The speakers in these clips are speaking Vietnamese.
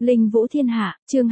Linh Vũ Thiên Hạ, chương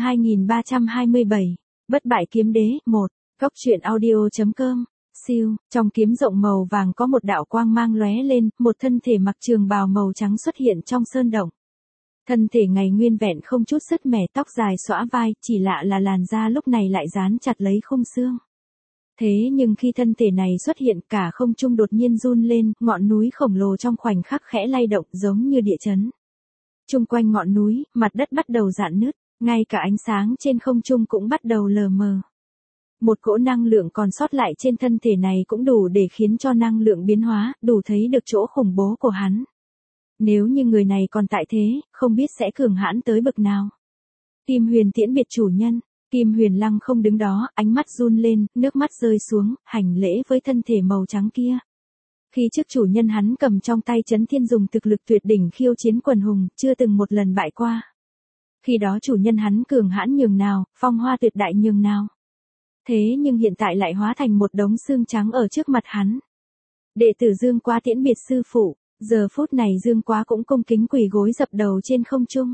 2327. Bất bại kiếm đế, 1. Góc truyện audio.com. Siêu, trong kiếm rộng màu vàng có một đạo quang mang lóe lên, một thân thể mặc trường bào màu trắng xuất hiện trong sơn động. Thân thể ngày nguyên vẹn không chút sứt mẻ, tóc dài xõa vai, chỉ lạ là làn da lúc này lại dán chặt lấy khung xương. Thế nhưng khi thân thể này xuất hiện, cả không trung đột nhiên run lên, ngọn núi khổng lồ trong khoảnh khắc khẽ lay động giống như địa chấn. Chung quanh ngọn núi, mặt đất bắt đầu rạn nứt, ngay cả ánh sáng trên không trung cũng bắt đầu lờ mờ. Một cỗ năng lượng còn sót lại trên thân thể này cũng đủ để khiến cho năng lượng biến hóa, đủ thấy được chỗ khủng bố của hắn. Nếu như người này còn tại thế, không biết sẽ cường hãn tới bậc nào. Kim Huyền tiễn biệt chủ nhân. Kim Huyền lăng không đứng đó, ánh mắt run lên, nước mắt rơi xuống, hành lễ với thân thể màu trắng kia. Khi trước chủ nhân hắn cầm trong tay Chấn Thiên dùng thực lực tuyệt đỉnh khiêu chiến quần hùng, chưa từng một lần bại qua. Khi đó chủ nhân hắn cường hãn nhường nào, phong hoa tuyệt đại nhường nào. Thế nhưng hiện tại lại hóa thành một đống xương trắng ở trước mặt hắn. Đệ tử Dương Quá tiễn biệt sư phụ, giờ phút này Dương Quá cũng cung kính quỳ gối dập đầu trên không trung.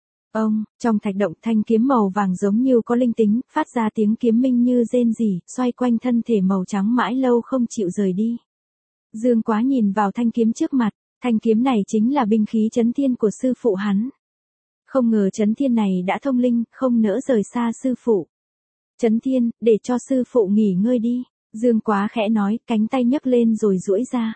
Trong thạch động thanh kiếm màu vàng giống như có linh tính, phát ra tiếng kiếm minh như rên rỉ, xoay quanh thân thể màu trắng mãi lâu không chịu rời đi. Dương Quá nhìn vào thanh kiếm trước mặt, thanh kiếm này chính là binh khí Chấn Thiên của sư phụ hắn. Không ngờ Chấn Thiên này đã thông linh, không nỡ rời xa sư phụ. Chấn Thiên, để cho sư phụ nghỉ ngơi đi, Dương Quá khẽ nói, cánh tay nhấc lên rồi duỗi ra.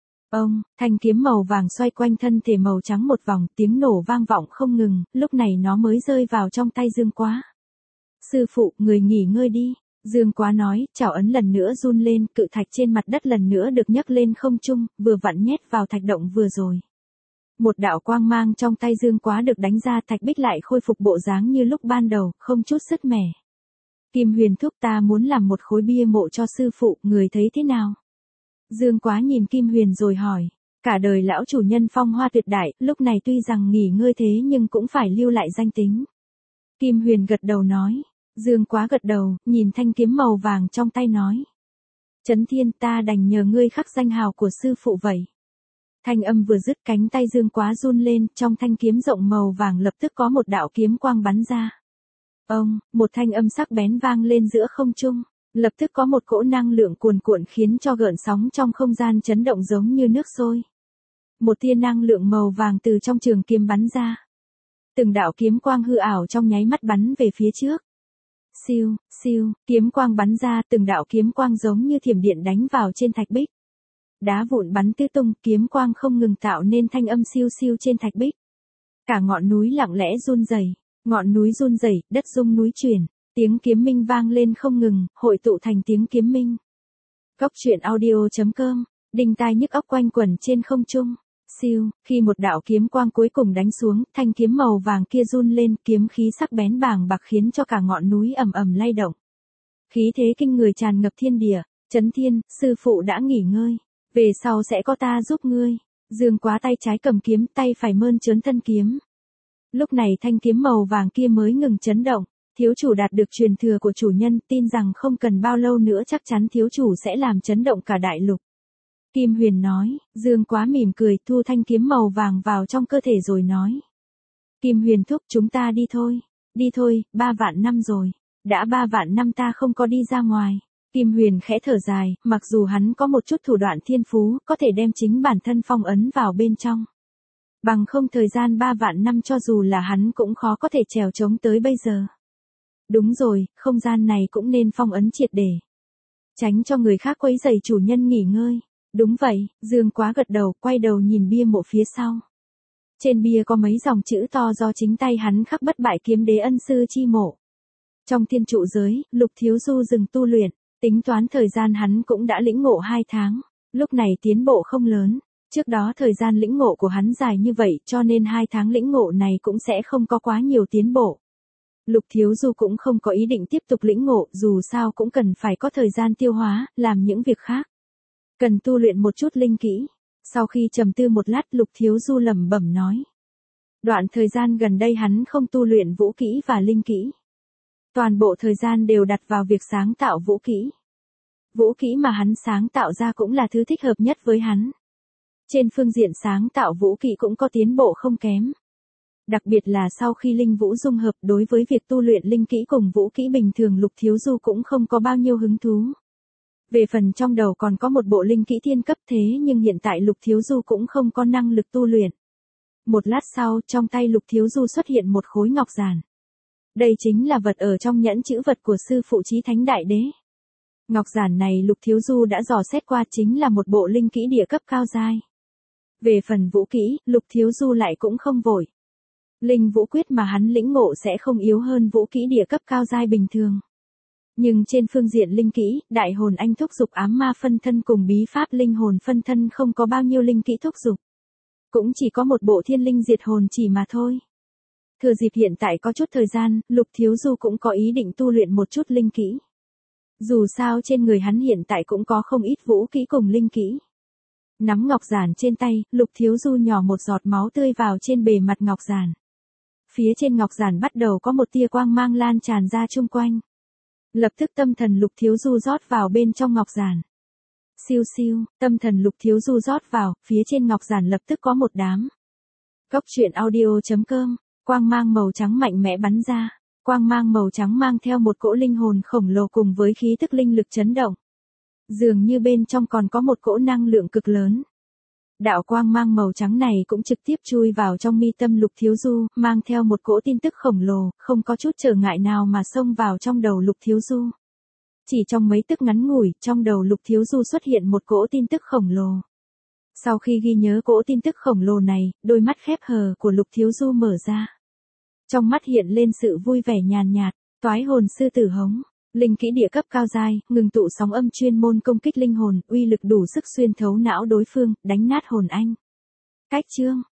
Thanh kiếm màu vàng xoay quanh thân thể màu trắng một vòng, tiếng nổ vang vọng không ngừng, lúc này nó mới rơi vào trong tay Dương Quá. Sư phụ, người nghỉ ngơi đi. Dương Quá nói, chảo ấn lần nữa run lên, cự thạch trên mặt đất lần nữa được nhấc lên không trung, vừa vặn nhét vào thạch động vừa rồi. Một đạo quang mang trong tay Dương Quá được đánh ra, thạch bích lại khôi phục bộ dáng như lúc ban đầu, không chút sứt mẻ. Kim Huyền thúc, ta muốn làm một khối bia mộ cho sư phụ, người thấy thế nào? Dương Quá nhìn Kim Huyền rồi hỏi, cả đời lão chủ nhân phong hoa tuyệt đại, lúc này tuy rằng nghỉ ngơi thế nhưng cũng phải lưu lại danh tính. Kim Huyền gật đầu nói. Dương Quá gật đầu, nhìn thanh kiếm màu vàng trong tay nói. Chấn Thiên, ta đành nhờ ngươi khắc danh hào của sư phụ vậy. Thanh âm vừa dứt, cánh tay Dương Quá run lên, trong thanh kiếm rộng màu vàng lập tức có một đạo kiếm quang bắn ra. Một thanh âm sắc bén vang lên giữa không trung, lập tức có một cỗ năng lượng cuồn cuộn khiến cho gợn sóng trong không gian chấn động giống như nước sôi. Một tia năng lượng màu vàng từ trong trường kiếm bắn ra. Từng đạo kiếm quang hư ảo trong nháy mắt bắn về phía trước. Siêu, siêu, kiếm quang bắn ra, từng đạo kiếm quang giống như thiểm điện đánh vào trên thạch bích. Đá vụn bắn tứ tung, kiếm quang không ngừng tạo nên thanh âm siêu siêu trên thạch bích. Cả ngọn núi lặng lẽ run rẩy, ngọn núi run rẩy, đất rung núi chuyển, tiếng kiếm minh vang lên không ngừng, hội tụ thành tiếng kiếm minh. Góc truyện audio.com, đinh tai nhức óc quanh quẩn trên không trung. Siêu, khi một đạo kiếm quang cuối cùng đánh xuống, thanh kiếm màu vàng kia run lên, kiếm khí sắc bén bàng bạc khiến cho cả ngọn núi ầm ầm lay động. Khí thế kinh người tràn ngập thiên địa. Chấn Thiên, sư phụ đã nghỉ ngơi, về sau sẽ có ta giúp ngươi. Dương Quá tay trái cầm kiếm, tay phải mơn trớn thân kiếm. Lúc này thanh kiếm màu vàng kia mới ngừng chấn động. Thiếu chủ đạt được truyền thừa của chủ nhân, tin rằng không cần bao lâu nữa chắc chắn thiếu chủ sẽ làm chấn động cả đại lục. Kim Huyền nói. Dương Quá mỉm cười, thu thanh kiếm màu vàng vào trong cơ thể rồi nói. Kim Huyền thúc, chúng ta đi thôi. Đi thôi, 3 vạn năm rồi. Đã 3 vạn năm ta không có đi ra ngoài. Kim Huyền khẽ thở dài, mặc dù hắn có một chút thủ đoạn thiên phú, có thể đem chính bản thân phong ấn vào bên trong. Bằng không thời gian 3 vạn năm cho dù là hắn cũng khó có thể trèo trống tới bây giờ. Đúng rồi, không gian này cũng nên phong ấn triệt để. Tránh cho người khác quấy rầy chủ nhân nghỉ ngơi. Đúng vậy, Dương Quá gật đầu, quay đầu nhìn bia mộ phía sau. Trên bia có mấy dòng chữ to do chính tay hắn khắc bất bại kiếm đế ân sư chi mộ. Trong thiên trụ giới, Lục Thiếu Du dừng tu luyện, tính toán thời gian hắn cũng đã lĩnh ngộ 2 tháng, lúc này tiến bộ không lớn. Trước đó thời gian lĩnh ngộ của hắn dài như vậy cho nên 2 tháng lĩnh ngộ này cũng sẽ không có quá nhiều tiến bộ. Lục Thiếu Du cũng không có ý định tiếp tục lĩnh ngộ, dù sao cũng cần phải có thời gian tiêu hóa, làm những việc khác. Cần tu luyện một chút linh kỹ. Sau khi trầm tư một lát, Lục Thiếu Du lẩm bẩm nói. Đoạn thời gian gần đây hắn không tu luyện vũ kỹ và linh kỹ. Toàn bộ thời gian đều đặt vào việc sáng tạo vũ kỹ. Vũ kỹ mà hắn sáng tạo ra cũng là thứ thích hợp nhất với hắn. Trên phương diện sáng tạo vũ kỹ cũng có tiến bộ không kém. Đặc biệt là sau khi linh vũ dung hợp, đối với việc tu luyện linh kỹ cùng vũ kỹ bình thường Lục Thiếu Du cũng không có bao nhiêu hứng thú. Về phần trong đầu còn có một bộ linh kỹ thiên cấp thế nhưng hiện tại Lục Thiếu Du cũng không có năng lực tu luyện. Một lát sau, trong tay Lục Thiếu Du xuất hiện một khối ngọc giản. Đây chính là vật ở trong nhẫn chữ vật của sư phụ Chí Thánh Đại Đế. Ngọc giản này Lục Thiếu Du đã dò xét qua, chính là một bộ linh kỹ địa cấp cao giai. Về phần vũ kỹ, Lục Thiếu Du lại cũng không vội. Linh vũ quyết mà hắn lĩnh ngộ sẽ không yếu hơn vũ kỹ địa cấp cao giai bình thường. Nhưng trên phương diện linh kỹ, đại hồn anh thúc dục ám ma phân thân cùng bí pháp linh hồn phân thân không có bao nhiêu linh kỹ thúc dục. Cũng chỉ có một bộ thiên linh diệt hồn chỉ mà thôi. Thừa dịp hiện tại có chút thời gian, Lục Thiếu Du cũng có ý định tu luyện một chút linh kỹ. Dù sao trên người hắn hiện tại cũng có không ít vũ kỹ cùng linh kỹ. Nắm ngọc giản trên tay, Lục Thiếu Du nhỏ một giọt máu tươi vào trên bề mặt ngọc giản. Phía trên ngọc giản bắt đầu có một tia quang mang lan tràn ra chung quanh. Lập tức tâm thần Lục Thiếu Du rót vào bên trong ngọc giản. Siêu siêu, tâm thần Lục Thiếu Du rót vào, phía trên ngọc giản lập tức có một đám. Cốc truyện audio.com, quang mang màu trắng mạnh mẽ bắn ra. Quang mang màu trắng mang theo một cỗ linh hồn khổng lồ cùng với khí tức linh lực chấn động. Dường như bên trong còn có một cỗ năng lượng cực lớn. Đạo quang mang màu trắng này cũng trực tiếp chui vào trong mi tâm Lục Thiếu Du, mang theo một cỗ tin tức khổng lồ, không có chút trở ngại nào mà xông vào trong đầu Lục Thiếu Du. Chỉ trong mấy tức ngắn ngủi, trong đầu Lục Thiếu Du xuất hiện một cỗ tin tức khổng lồ. Sau khi ghi nhớ cỗ tin tức khổng lồ này, đôi mắt khép hờ của Lục Thiếu Du mở ra. Trong mắt hiện lên sự vui vẻ nhàn nhạt, toái hồn sư tử hống. Linh kỹ địa cấp cao giai, ngừng tụ sóng âm chuyên môn công kích linh hồn, uy lực đủ sức xuyên thấu não đối phương, đánh nát hồn anh. Cách chương